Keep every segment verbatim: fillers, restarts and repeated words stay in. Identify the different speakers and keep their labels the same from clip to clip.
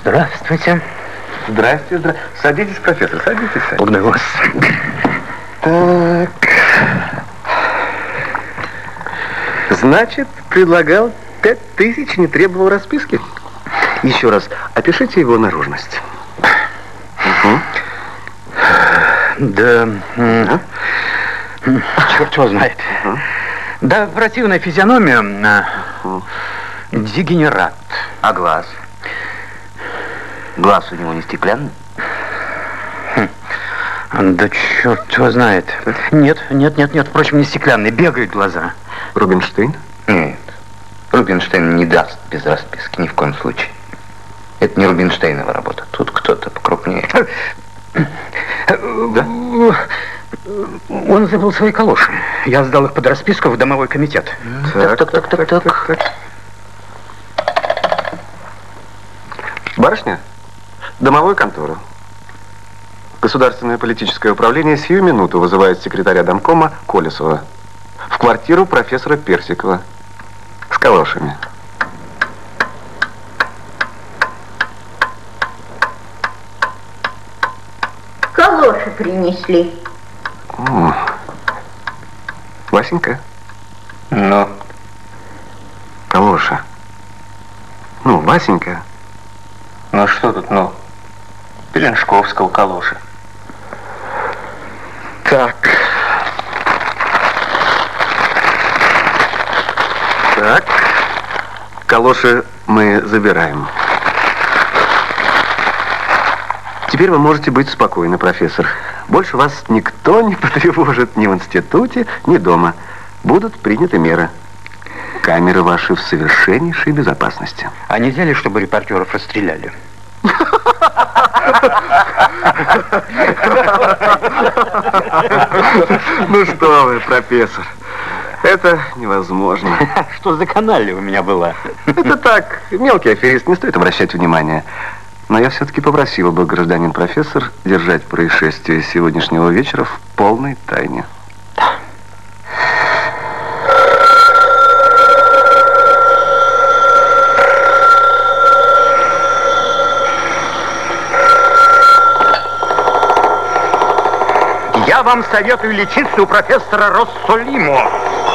Speaker 1: Здравствуйте.
Speaker 2: Здрасте, здрасте. Садитесь, профессор, садитесь. садитесь.
Speaker 1: Благодарю вас.
Speaker 2: Так. Значит, предлагал пять тысяч, не требовал расписки? Еще раз, опишите его наружность. Угу.
Speaker 1: Да... А? Черт его знает. Угу. Да, противная физиономия. Угу. Дегенерат.
Speaker 3: А глаз? Глаз у него не стеклянный?
Speaker 1: Хм. Да черт его знает. Нет, нет, нет, нет. Впрочем, не стеклянный. Бегают глаза.
Speaker 2: Рубинштейн?
Speaker 3: Нет. Рубинштейн не даст без расписки ни в коем случае. Это не Рубинштейнова работа. Тут кто-то покрупнее.
Speaker 1: Да? Он забыл свои калоши. Я сдал их под расписку в домовой комитет.
Speaker 3: Так, так, так, так, так. так, так.
Speaker 2: Барышня, домовую контору. Государственное политическое управление сию минуту вызывает секретаря домкома Колесова в квартиру профессора Персикова с калошами.
Speaker 4: Калоши принесли.
Speaker 2: О, Васенька?
Speaker 3: Ну?
Speaker 2: Калоша. Ну, Васенька.
Speaker 3: Ну, что тут, ну? Пеленшковского калоши.
Speaker 2: Так. Так. Калоши мы забираем. Теперь вы можете быть спокойны, профессор. Больше вас никто не потревожит ни в институте, ни дома. Будут приняты меры. Камеры ваши в совершеннейшей безопасности.
Speaker 1: А нельзя ли, чтобы репортеров расстреляли?
Speaker 2: Ну что вы, профессор, это невозможно.
Speaker 1: Что за каналья у меня была?
Speaker 2: Это так, мелкий аферист, не стоит обращать внимания. Но я все-таки попросил бы, гражданин профессор, держать происшествие сегодняшнего вечера в полной тайне.
Speaker 1: Да. Я вам советую лечиться у профессора Россолимо.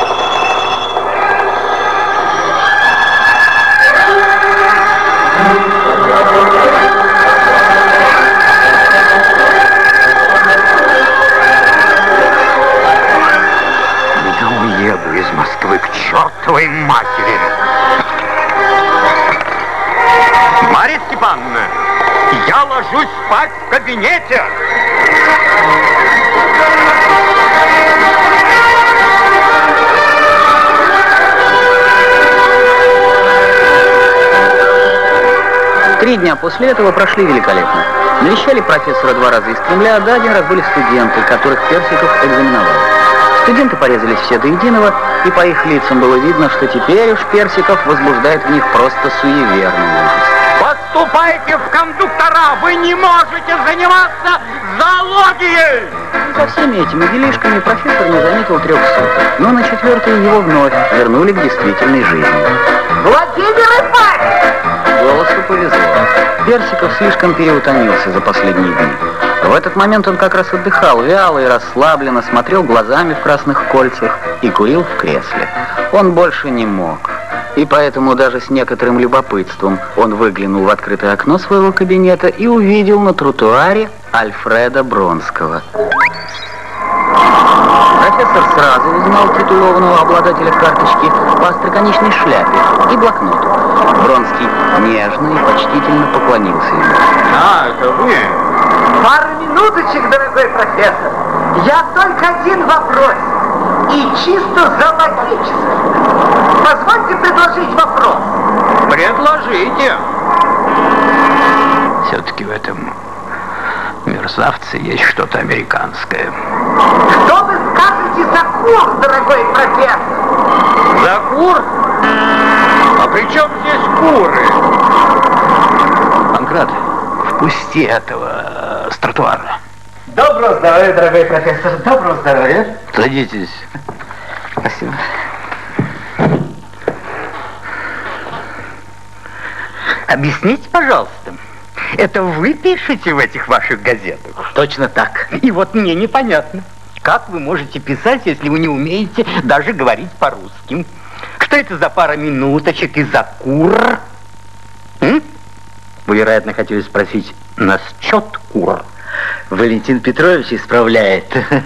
Speaker 1: Я уеду из Москвы к чертовой матери. Марья Степановна, я ложусь спать в кабинете.
Speaker 5: Три дня после этого прошли великолепно. Навещали профессора два раза из Кремля, да один раз были студенты, которых Персиков экзаменовал. Студенты порезались все до единого, и по их лицам было видно, что теперь уж Персиков возбуждает в них просто суеверный ужас.
Speaker 1: Поступайте в кондуктора! Вы не можете заниматься зоологией!
Speaker 5: За всеми этими делишками профессор не заметил трех суток, но на четвертый его вновь вернули к действительной жизни.
Speaker 4: Владимир Ипатьевич!
Speaker 5: Голосу повезло. Персиков слишком переутомился за последние дни. В этот момент он как раз отдыхал, вяло и расслабленно, смотрел глазами в красных кольцах и курил в кресле. Он больше не мог. И поэтому даже с некоторым любопытством он выглянул в открытое окно своего кабинета и увидел на тротуаре Альфреда Бронского. Профессор сразу узнал титулованного обладателя карточки по остроконечной шляпе и блокноту. Бронский нежно и почтительно поклонился ему.
Speaker 1: А, это вы?
Speaker 4: Пару минуточек, дорогой профессор. Я только один вопрос. И чисто зоологический. Позвольте предложить вопрос.
Speaker 1: Предложите. Все-таки в этом мерзавце есть что-то американское.
Speaker 4: Что вы скажете за кур, дорогой профессор?
Speaker 1: За кур? А при чем здесь куры? Панкрат, впусти этого с тротуара.
Speaker 4: Доброго здоровья, дорогой профессор. Доброго здоровья.
Speaker 1: Садитесь.
Speaker 4: Спасибо.
Speaker 1: Объясните, пожалуйста, Это вы пишете в этих ваших газетах?
Speaker 5: Точно так.
Speaker 1: И вот мне непонятно, как вы можете писать, если вы не умеете даже говорить по-русски? Что это за пара минуточек и за кур? М? Вы, вероятно, хотели спросить насчет кур.
Speaker 5: Валентин Петрович исправляет.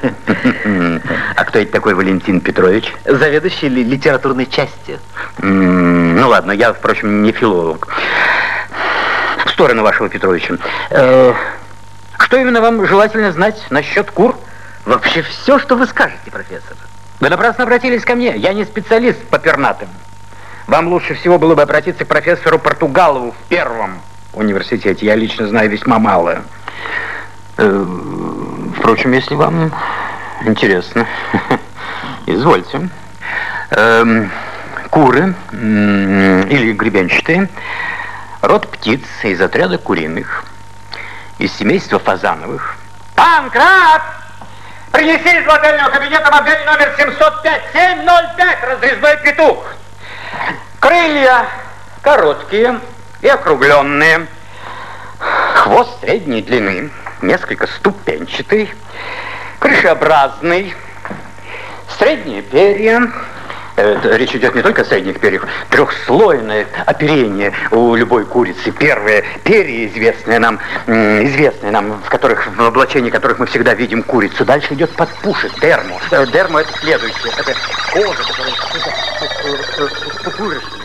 Speaker 1: А кто это такой Валентин Петрович?
Speaker 5: Заведующий ли- литературной частью.
Speaker 1: М, Ну ладно, я, впрочем, не филолог. В сторону вашего Петровича. Э, Что именно вам желательно знать насчет кур?
Speaker 5: Вообще все, что вы скажете, профессор.
Speaker 1: Вы напрасно обратились ко мне. Я не специалист по пернатым. Вам лучше всего было бы обратиться к профессору Португалову в первом университете. Я лично знаю весьма мало. Э, Впрочем, если вам интересно, извольте. Эм, Куры м, или гребенчатые — род птиц из отряда куриных, из семейства фазановых. Панкрат! Принеси из модельного кабинета модель номер семьсот пять, семь ноль пять, разрезной петух. Крылья короткие и округленные. Хвост средней длины, несколько ступенчатый, крышеобразный. Средние перья. Это, речь идет не только о средних перьях. Трехслойное оперение у любой курицы. Первое перья, известные нам, м, известные нам, в которых, в облачении которых мы всегда видим курицу. Дальше идет подпушек, дермо. Э, Дермо — это следующее. Это кожа, которая с пупырышками.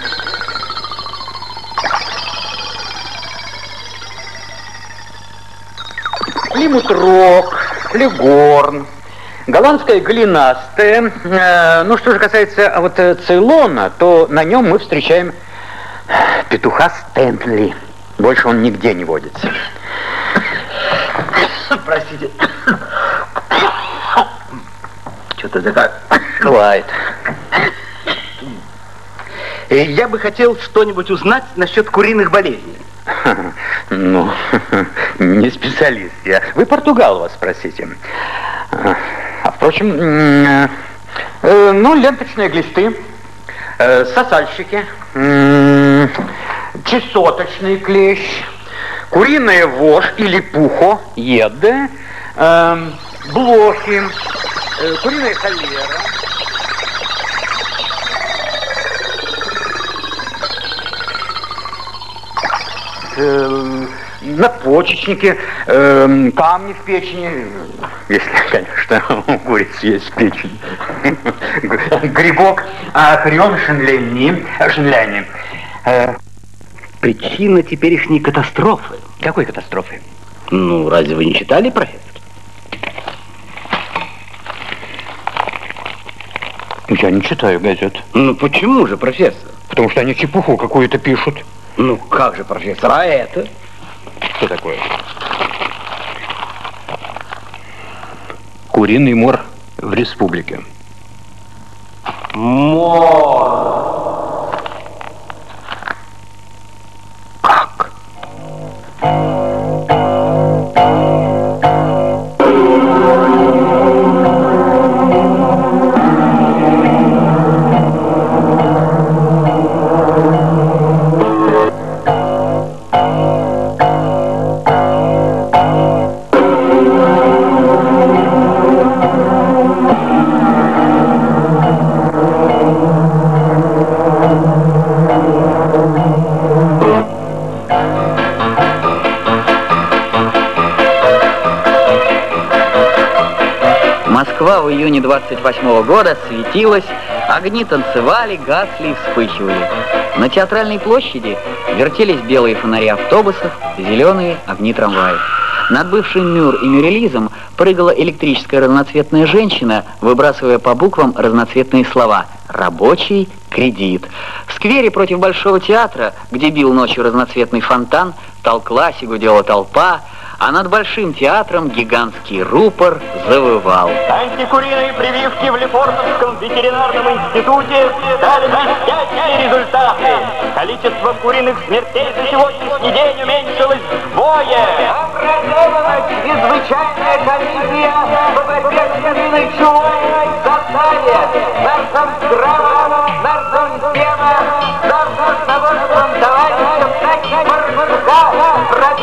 Speaker 1: Плимут-рок, легорн. Голландская голенастая. Э, ну, что же касается а вот э, Цейлона, то на нем мы встречаем петуха Стэнли. Больше он нигде не водится.
Speaker 5: Простите. Что-то такое бывает. И я бы хотел что-нибудь узнать насчет куриных болезней.
Speaker 1: Ну, не специалист я. Вы Португалова спросите. А, впрочем, м, э, ну, ленточные глисты, э, сосальщики, м, чесоточный клещ, куриная вошь или пухо, еды, э, блохи, э, куриная холера. Э, надпочечники, э, камни в печени, если, конечно, у курицы есть печень, грибок, хрион шенляни, шенляни. Э,
Speaker 5: Причина теперешней катастрофы.
Speaker 1: Какой катастрофы?
Speaker 5: Ну, разве вы не читали, профессор?
Speaker 1: Я не читаю газет.
Speaker 5: Ну, почему же, профессор?
Speaker 1: Потому что они чепуху какую-то пишут.
Speaker 5: Ну, как же, профессор, а это?
Speaker 1: Что такое? Куриный мор в республике.
Speaker 5: Мор.
Speaker 1: Как?
Speaker 5: Москва в июне двадцать восьмого года светилась, огни танцевали, гасли и вспыхивали. На Театральной площади вертелись белые фонари автобусов, зеленые огни трамваев. Над бывшим Мюр и Мюррелизом прыгала электрическая разноцветная женщина, выбрасывая по буквам разноцветные слова «рабочий», «кредит». В сквере против Большого театра, где бил ночью разноцветный фонтан, толклась и гудела толпа, а над Большим театром гигантский рупор завывал.
Speaker 6: Антикуриные прививки в Лефортовском ветеринарном институте дали блестящие результаты. Количество куриных смертей за сегодняшний день уменьшилось вдвое.
Speaker 4: Образована чрезвычайная комиссия по борьбе с куриной чумой в составе наркомздрава, наркомтема, наркомтоводством товарища Барбарука,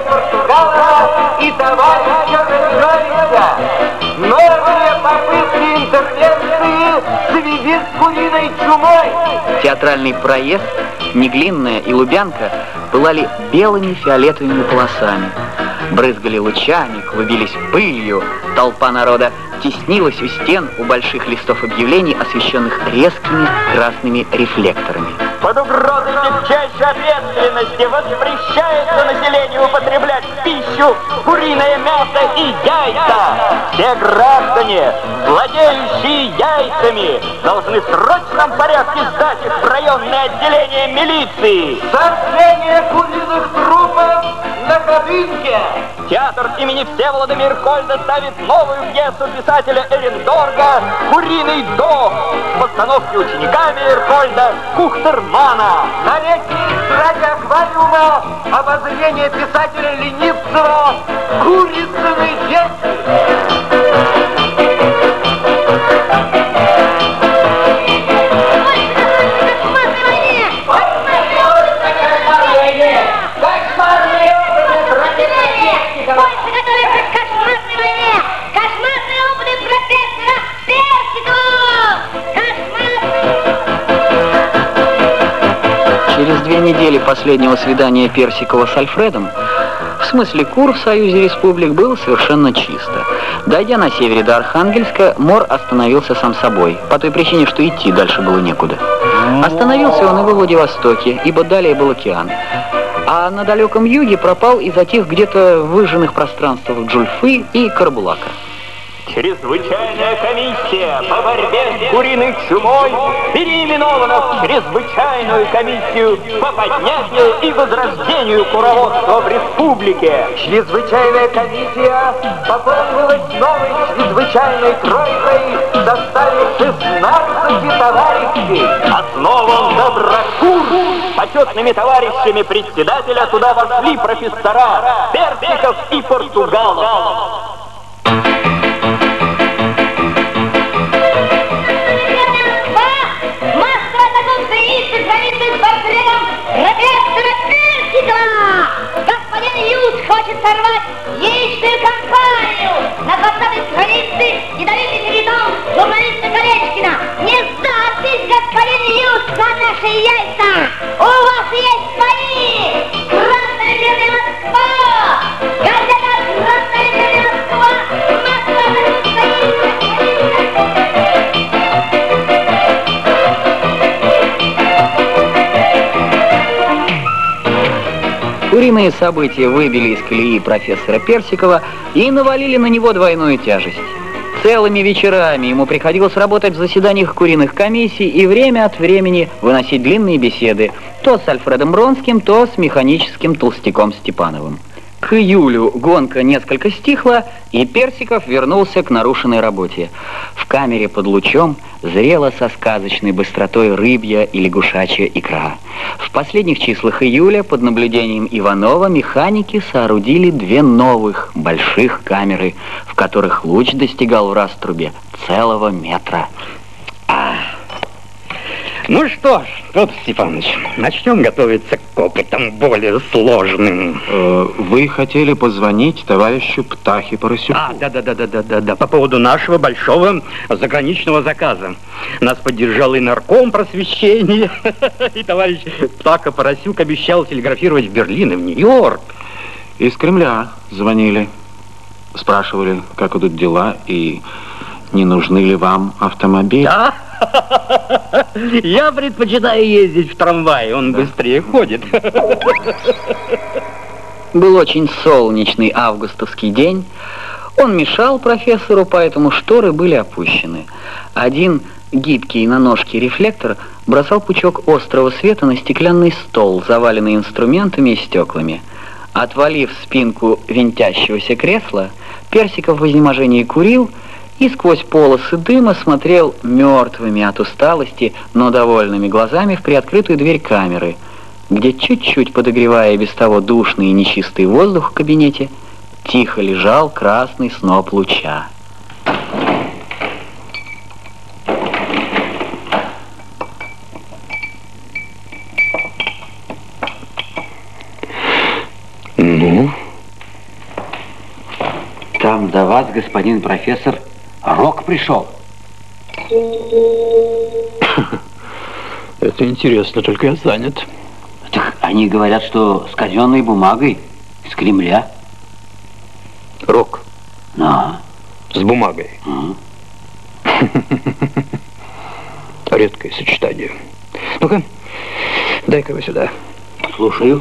Speaker 6: Португалова и товарища Рожковича. Новые попытки интервенции в связи с куриной чумой.
Speaker 5: Театральный проезд, Неглинная и Лубянка пылали белыми фиолетовыми полосами. Брызгали лучами, клубились пылью. Толпа народа теснилась у стен у больших листов объявлений, освещенных резкими красными рефлекторами.
Speaker 6: Под угрозой тягчайшей ответственности воспрещается населению употреблять в пищу куриное мясо и яйца. Все граждане, владеющие яйцами, должны в срочном порядке сдать их в районное отделение милиции. Сожжение куриных трупов на Ходынке. Театр имени Всеволода Мирхольда ставит новую пьесу писателя Эрендорга «Куриный дом» в постановке учениками Мирхольда Кухтермана. На летней эстраде аквариума обозрение писателя Ленивцева «Курицыны дети».
Speaker 5: Через две недели последнего свидания Персикова с Альфредом, в смысле кур в Союзе Республик, было совершенно чисто. Дойдя на севере до Архангельска, Мор остановился сам собой, по той причине, что идти дальше было некуда. Остановился он и во Владивостоке, ибо далее был океан. А на далеком юге пропал и затих где-то в выжженных пространствах Джульфы и Карбулака.
Speaker 6: Чрезвычайная комиссия по борьбе с куриной чумой переименована в Чрезвычайную комиссию по поднятию и возрождению куроводства в республике. Чрезвычайная комиссия пополнилась новой чрезвычайной тройкой в составе шестнадцати товарищей. Основан Доброкур. Почетными товарищами председателя туда вошли профессора Персиков и Португалов.
Speaker 7: Господин Ют хочет сорвать яичную кампанию на двадцатой странице ядовитый филитон журналиста Колечкина. Не сдайтесь, господин Ют, на наши яйца! У вас есть свои! Красная линия Москва! Газета Красная линия Москва! Москва
Speaker 5: Куриные события выбили из колеи профессора Персикова и навалили на него двойную тяжесть. Целыми вечерами ему приходилось работать в заседаниях куриных комиссий и время от времени выносить длинные беседы то с Альфредом Бронским, то с механическим толстяком Степановым. К июлю гонка несколько стихла, и Персиков вернулся к нарушенной работе. В камере под лучом зрела со сказочной быстротой рыбья и лягушачья икра. В последних числах июля под наблюдением Иванова механики соорудили две новых больших камеры, в которых луч достигал в раструбе целого метра.
Speaker 1: А. Ну что ж, Петр Степанович, начнем готовиться к опытам более сложным.
Speaker 2: Э, вы хотели позвонить товарищу Птахе Поросюку?
Speaker 1: А, да-да-да-да-да-да, по поводу нашего большого заграничного заказа. Нас поддержал и нарком просвещения, и товарищ Птаха Поросюк обещал телеграфировать в Берлин и в Нью-Йорк.
Speaker 2: Из Кремля звонили, спрашивали, как идут дела и не нужны ли вам автомобили.
Speaker 1: Да? Я предпочитаю ездить в трамвае, он да. быстрее ходит.
Speaker 5: Был очень солнечный августовский день. Он мешал профессору, поэтому шторы были опущены. Один гибкий на ножке рефлектор бросал пучок острого света на стеклянный стол, заваленный инструментами и стеклами. Отвалив спинку винтящегося кресла, Персиков в изнеможении курил и сквозь полосы дыма смотрел мертвыми от усталости, но довольными глазами в приоткрытую дверь камеры, где, чуть-чуть подогревая без того душный и нечистый воздух в кабинете, тихо лежал красный сноп луча.
Speaker 3: Ну,
Speaker 5: до вас, господин профессор, Рок пришел.
Speaker 8: Это интересно, только я занят.
Speaker 5: Так они говорят, что с казенной бумагой из Кремля.
Speaker 8: Рок?
Speaker 5: Да.
Speaker 8: С бумагой?
Speaker 5: Угу.
Speaker 8: Редкое сочетание. Ну-ка, дай-ка его сюда.
Speaker 5: Слушаю.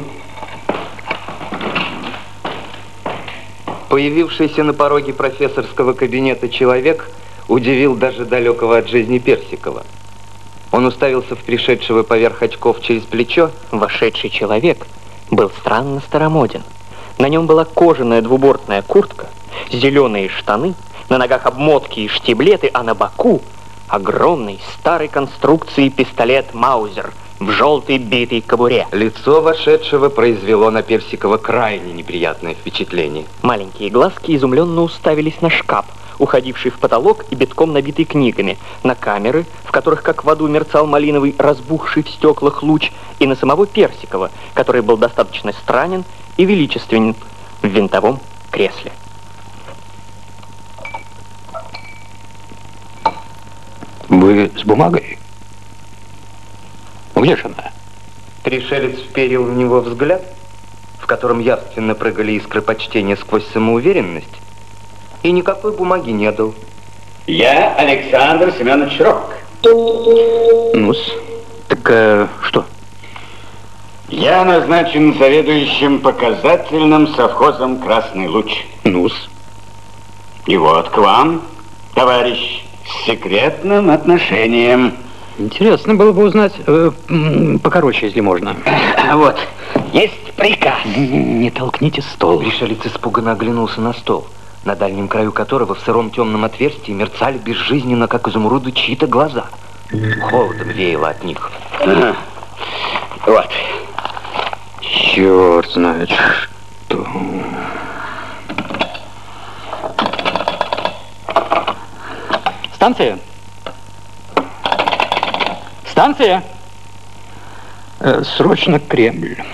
Speaker 3: Появившийся на пороге профессорского кабинета человек удивил даже далекого от жизни Персикова. Он уставился в пришедшего поверх очков через плечо.
Speaker 9: Вошедший человек был странно старомоден. На нем была кожаная двубортная куртка, зеленые штаны, на ногах обмотки и штиблеты, а на боку огромный старой конструкции пистолет Маузер в желтой битой кобуре.
Speaker 3: Лицо вошедшего произвело на Персикова крайне неприятное впечатление.
Speaker 9: Маленькие глазки изумленно уставились на шкаф, уходивший в потолок и битком набитый книгами, на камеры, в которых как в аду мерцал малиновый, разбухший в стеклах луч, и на самого Персикова, который был достаточно странен и величественен в винтовом кресле.
Speaker 8: Вы с бумагой? Где же она?
Speaker 3: Пришелец вперил в него взгляд, в котором явственно прыгали искры почтения сквозь самоуверенность, и никакой бумаги не дал.
Speaker 5: Я Александр Семенович Рок.
Speaker 8: Ну-с, так э, что?
Speaker 10: Я назначен заведующим показательным совхозом «Красный луч».
Speaker 8: Ну-с.
Speaker 10: И вот к вам, товарищ, с секретным отношением.
Speaker 8: Интересно было бы узнать, э, покороче, если можно.
Speaker 5: Вот, есть приказ.
Speaker 8: Не толкните стол.
Speaker 3: Пришелец испуганно оглянулся на стол, на дальнем краю которого в сыром темном отверстии мерцали безжизненно, как изумруды, чьи-то глаза. Холодом веяло от них.
Speaker 5: Ага. Вот.
Speaker 8: Черт знает что. Станция? Станция? Э, срочно Кремль.